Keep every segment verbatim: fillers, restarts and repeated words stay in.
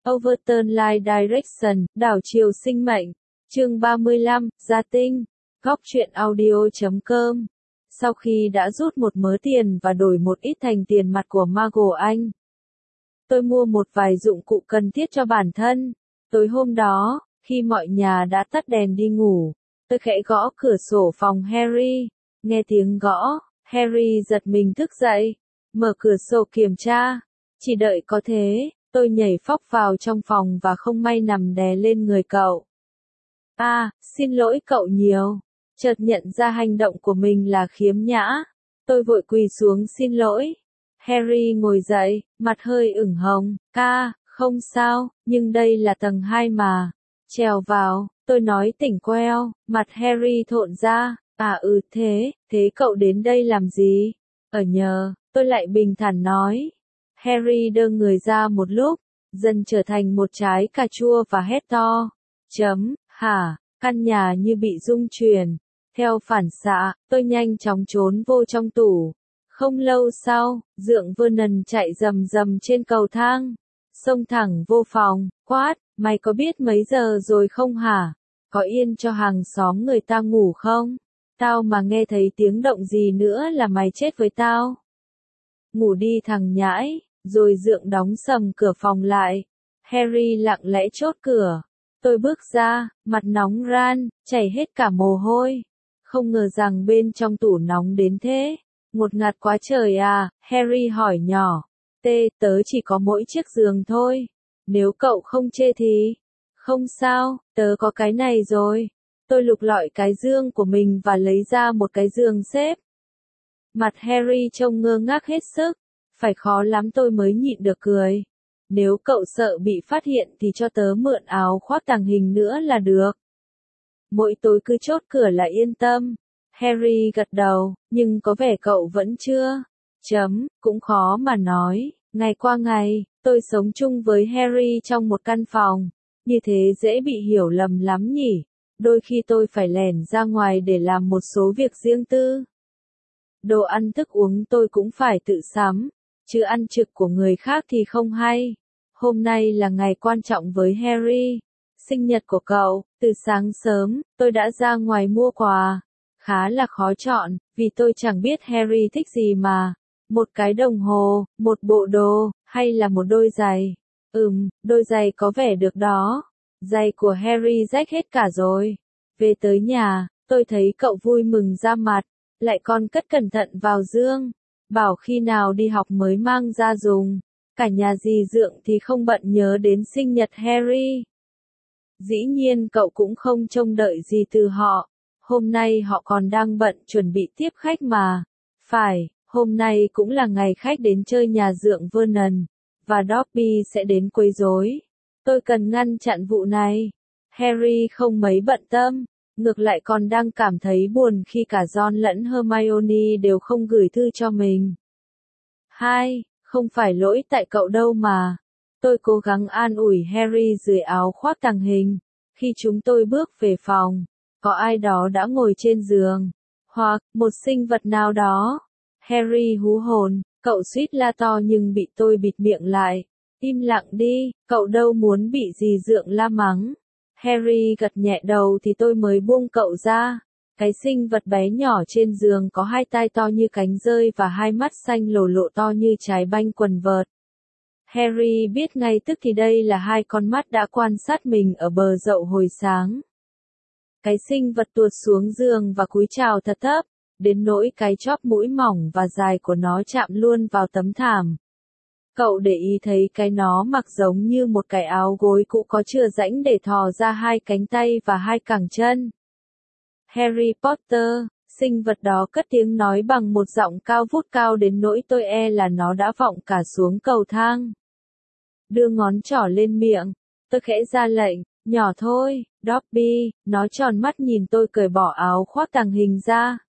Overturn Life Direction, đảo chiều sinh mệnh. Chương ba mươi lăm, Gia Tinh. Góc truyện audio chấm com. Sau khi đã rút một mớ tiền và đổi một ít thành tiền mặt của Mago Anh, tôi mua một vài dụng cụ cần thiết cho bản thân. Tối hôm đó, khi mọi nhà đã tắt đèn đi ngủ, tôi khẽ gõ cửa sổ phòng Harry. Nghe tiếng gõ, Harry giật mình thức dậy, mở cửa sổ kiểm tra. Chỉ đợi có thế, tôi nhảy phóc vào trong phòng và không may nằm đè lên người cậu. À, xin lỗi cậu nhiều. Chợt nhận ra hành động của mình là khiếm nhã, tôi vội quỳ xuống xin lỗi. Harry ngồi dậy, mặt hơi ửng hồng. Ca, không sao, nhưng đây là tầng hai mà. Trèo vào, tôi nói tỉnh queo. Mặt Harry thộn ra. À ừ thế, thế cậu đến đây làm gì? Ở nhờ, tôi lại bình thản nói. Harry đơ người ra một lúc, dần trở thành một trái cà chua và hét to. Chấm, hả, căn nhà như bị rung chuyển. Theo phản xạ, tôi nhanh chóng trốn vô trong tủ. Không lâu sau, Dượng Vernon chạy rầm rầm trên cầu thang, xông thẳng vô phòng, quát, mày có biết mấy giờ rồi không hả? Có yên cho hàng xóm người ta ngủ không? Tao mà nghe thấy tiếng động gì nữa là mày chết với tao. Ngủ đi thằng nhãi. Rồi Dượng đóng sầm cửa phòng lại. Harry lặng lẽ chốt cửa. Tôi bước ra, mặt nóng ran, chảy hết cả mồ hôi. Không ngờ rằng bên trong tủ nóng đến thế. Ngột ngạt quá trời à, Harry hỏi nhỏ. Tê, tớ chỉ có mỗi chiếc giường thôi. Nếu cậu không chê thì... Không sao, tớ có cái này rồi. Tôi lục lọi cái giường của mình và lấy ra một cái giường xếp. Mặt Harry trông ngơ ngác hết sức. Phải khó lắm tôi mới nhịn được cười. Nếu cậu sợ bị phát hiện thì cho tớ mượn áo khoác tàng hình nữa là được. Mỗi tối cứ chốt cửa là yên tâm. Harry gật đầu, nhưng có vẻ cậu vẫn chưa. Chấm, cũng khó mà nói. Ngày qua ngày, tôi sống chung với Harry trong một căn phòng. Như thế dễ bị hiểu lầm lắm nhỉ. Đôi khi tôi phải lẻn ra ngoài để làm một số việc riêng tư. Đồ ăn thức uống tôi cũng phải tự sắm. Chứ ăn trực của người khác thì không hay. Hôm nay là ngày quan trọng với Harry. Sinh nhật của cậu, từ sáng sớm, tôi đã ra ngoài mua quà. Khá là khó chọn, vì tôi chẳng biết Harry thích gì mà. Một cái đồng hồ, một bộ đồ, hay là một đôi giày. Ừm, đôi giày có vẻ được đó. Giày của Harry rách hết cả rồi. Về tới nhà, tôi thấy cậu vui mừng ra mặt, lại còn cất cẩn thận vào giường. Bảo khi nào đi học mới mang ra dùng. Cả nhà dì Dượng thì không bận nhớ đến sinh nhật Harry. Dĩ nhiên cậu cũng không trông đợi gì từ họ. Hôm nay họ còn đang bận chuẩn bị tiếp khách mà. Phải, hôm nay cũng là ngày khách đến chơi nhà Dượng Vernon. Và Dobby sẽ đến quấy rối. Tôi cần ngăn chặn vụ này. Harry không mấy bận tâm. Ngược lại còn đang cảm thấy buồn khi cả Ron lẫn Hermione đều không gửi thư cho mình. Hai, không phải lỗi tại cậu đâu mà. Tôi cố gắng an ủi Harry dưới áo khoác tàng hình. Khi chúng tôi bước về phòng, có ai đó đã ngồi trên giường. Hoặc, một sinh vật nào đó. Harry hú hồn, cậu suýt la to nhưng bị tôi bịt miệng lại. Im lặng đi, cậu đâu muốn bị dì Dượng la mắng. Harry gật nhẹ đầu thì tôi mới buông cậu ra. Cái sinh vật bé nhỏ trên giường có hai tai to như cánh dơi và hai mắt xanh lồ lộ to như trái banh quần vợt. Harry biết ngay tức thì đây là hai con mắt đã quan sát mình ở bờ dậu hồi sáng. Cái sinh vật tuột xuống giường và cúi chào thật thấp, đến nỗi cái chóp mũi mỏng và dài của nó chạm luôn vào tấm thảm. Cậu để ý thấy cái nó mặc giống như một cái áo gối cũ có chừa rãnh để thò ra hai cánh tay và hai cẳng chân. Harry Potter, sinh vật đó cất tiếng nói bằng một giọng cao vút cao đến nỗi tôi e là nó đã vọng cả xuống cầu thang. Đưa ngón trỏ lên miệng, tôi khẽ ra lệnh, nhỏ thôi, Dobby. Nó tròn mắt nhìn tôi cởi bỏ áo khoác tàng hình ra.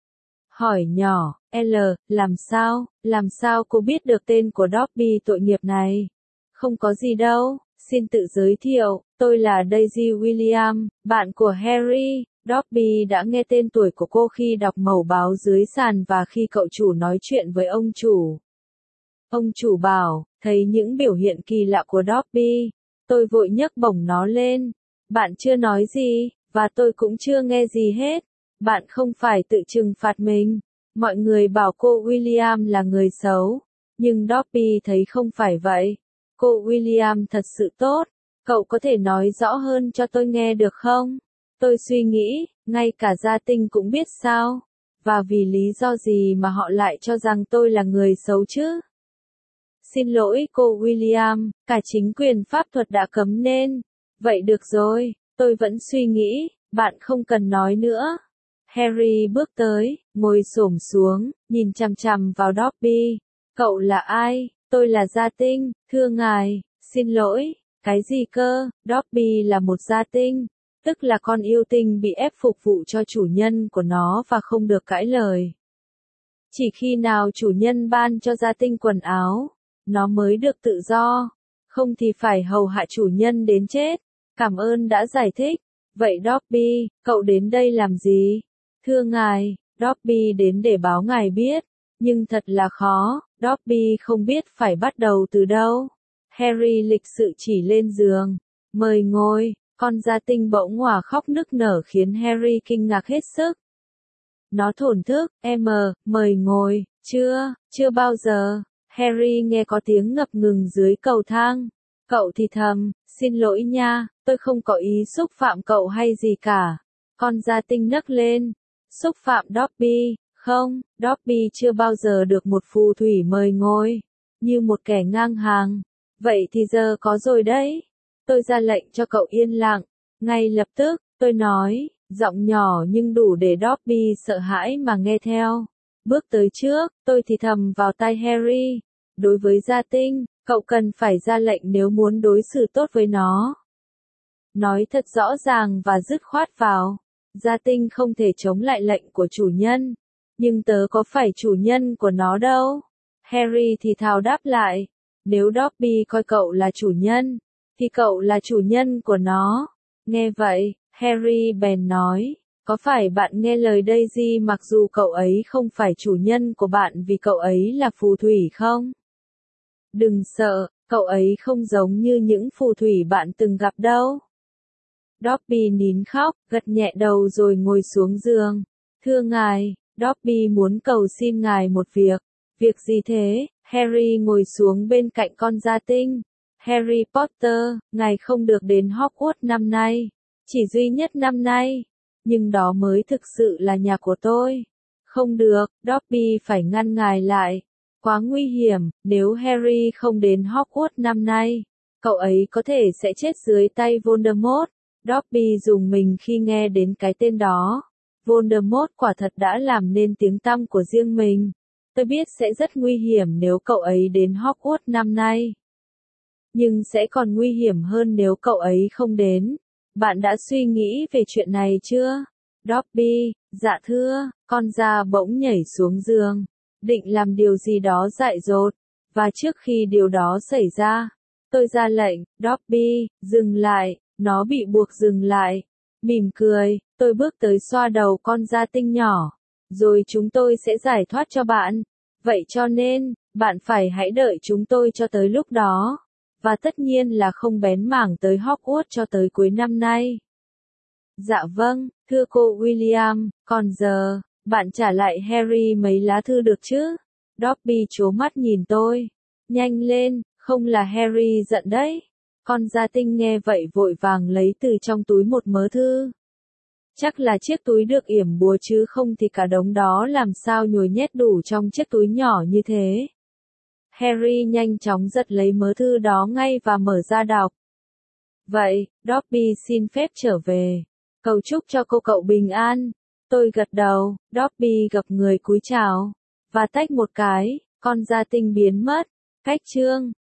Hỏi nhỏ, L, làm sao, làm sao cô biết được tên của Dobby tội nghiệp này? Không có gì đâu, xin tự giới thiệu, tôi là Daisy William, bạn của Harry. Dobby đã nghe tên tuổi của cô khi đọc mẩu báo dưới sàn và khi cậu chủ nói chuyện với ông chủ. Ông chủ bảo, thấy những biểu hiện kỳ lạ của Dobby. Tôi vội nhấc bổng nó lên. Bạn chưa nói gì, và tôi cũng chưa nghe gì hết. Bạn không phải tự trừng phạt mình. Mọi người bảo cô William là người xấu, nhưng Dobby thấy không phải vậy. Cô William thật sự tốt. Cậu có thể nói rõ hơn cho tôi nghe được không? Tôi suy nghĩ, ngay cả gia tinh cũng biết sao? Và vì lý do gì mà họ lại cho rằng tôi là người xấu chứ? Xin lỗi cô William, cả chính quyền pháp thuật đã cấm nên. Vậy được rồi, tôi vẫn suy nghĩ, bạn không cần nói nữa. Harry bước tới, ngồi xổm xuống, nhìn chằm chằm vào Dobby. Cậu là ai? Tôi là gia tinh, thưa ngài. Xin lỗi, cái gì cơ? Dobby là một gia tinh, tức là con yêu tinh bị ép phục vụ cho chủ nhân của nó và không được cãi lời. Chỉ khi nào chủ nhân ban cho gia tinh quần áo, nó mới được tự do, không thì phải hầu hạ chủ nhân đến chết. Cảm ơn đã giải thích. Vậy Dobby, cậu đến đây làm gì? Thưa ngài, Dobby đến để báo ngài biết, nhưng thật là khó, Dobby không biết phải bắt đầu từ đâu. Harry lịch sự chỉ lên giường, mời ngồi, con gia tinh bỗng òa khóc nức nở khiến Harry kinh ngạc hết sức. Nó thổn thức, em, mời ngồi, chưa, chưa bao giờ. Harry nghe có tiếng ngập ngừng dưới cầu thang. Cậu thì thầm, xin lỗi nha, tôi không có ý xúc phạm cậu hay gì cả. Con gia tinh nấc lên, xúc phạm Dobby, không, Dobby chưa bao giờ được một phù thủy mời ngồi, như một kẻ ngang hàng. Vậy thì giờ có rồi đấy. Tôi ra lệnh cho cậu yên lặng. Ngay lập tức, tôi nói, giọng nhỏ nhưng đủ để Dobby sợ hãi mà nghe theo. Bước tới trước, tôi thì thầm vào tai Harry. Đối với gia tinh, cậu cần phải ra lệnh nếu muốn đối xử tốt với nó. Nói thật rõ ràng và dứt khoát vào. Gia tinh không thể chống lại lệnh của chủ nhân. Nhưng tớ có phải chủ nhân của nó đâu. Harry thì thào đáp lại. Nếu Dobby coi cậu là chủ nhân, thì cậu là chủ nhân của nó. Nghe vậy, Harry bèn nói, có phải bạn nghe lời Daisy mặc dù cậu ấy không phải chủ nhân của bạn vì cậu ấy là phù thủy không? Đừng sợ, cậu ấy không giống như những phù thủy bạn từng gặp đâu. Dobby nín khóc, gật nhẹ đầu rồi ngồi xuống giường. Thưa ngài, Dobby muốn cầu xin ngài một việc. Việc gì thế? Harry ngồi xuống bên cạnh con gia tinh. Harry Potter, ngài không được đến Hogwarts năm nay. Chỉ duy nhất năm nay. Nhưng đó mới thực sự là nhà của tôi. Không được, Dobby phải ngăn ngài lại. Quá nguy hiểm, nếu Harry không đến Hogwarts năm nay, cậu ấy có thể sẽ chết dưới tay Voldemort. Dobby rùng mình khi nghe đến cái tên đó. Voldemort quả thật đã làm nên tiếng tăm của riêng mình. Tôi biết sẽ rất nguy hiểm nếu cậu ấy đến Hogwarts năm nay. Nhưng sẽ còn nguy hiểm hơn nếu cậu ấy không đến. Bạn đã suy nghĩ về chuyện này chưa? Dobby, dạ thưa, con gia bỗng nhảy xuống giường, định làm điều gì đó dại dột. Và trước khi điều đó xảy ra, tôi ra lệnh, Dobby, dừng lại, nó bị buộc dừng lại. Mỉm cười, tôi bước tới xoa đầu con gia tinh nhỏ. Rồi chúng tôi sẽ giải thoát cho bạn. Vậy cho nên, bạn phải hãy đợi chúng tôi cho tới lúc đó. Và tất nhiên là không bén mảng tới Hogwarts cho tới cuối năm nay. Dạ vâng, thưa cô William, còn giờ, bạn trả lại Harry mấy lá thư được chứ? Dobby trố mắt nhìn tôi. Nhanh lên, không là Harry giận đấy. Con gia tinh nghe vậy vội vàng lấy từ trong túi một mớ thư. Chắc là chiếc túi được yểm bùa chứ không thì cả đống đó làm sao nhồi nhét đủ trong chiếc túi nhỏ như thế. Harry nhanh chóng giật lấy mớ thư đó ngay và mở ra đọc. Vậy, Dobby xin phép trở về. Cầu chúc cho cô cậu bình an. Tôi gật đầu, Dobby gặp người cúi chào. Và tách một cái, con gia tinh biến mất. Cách chương.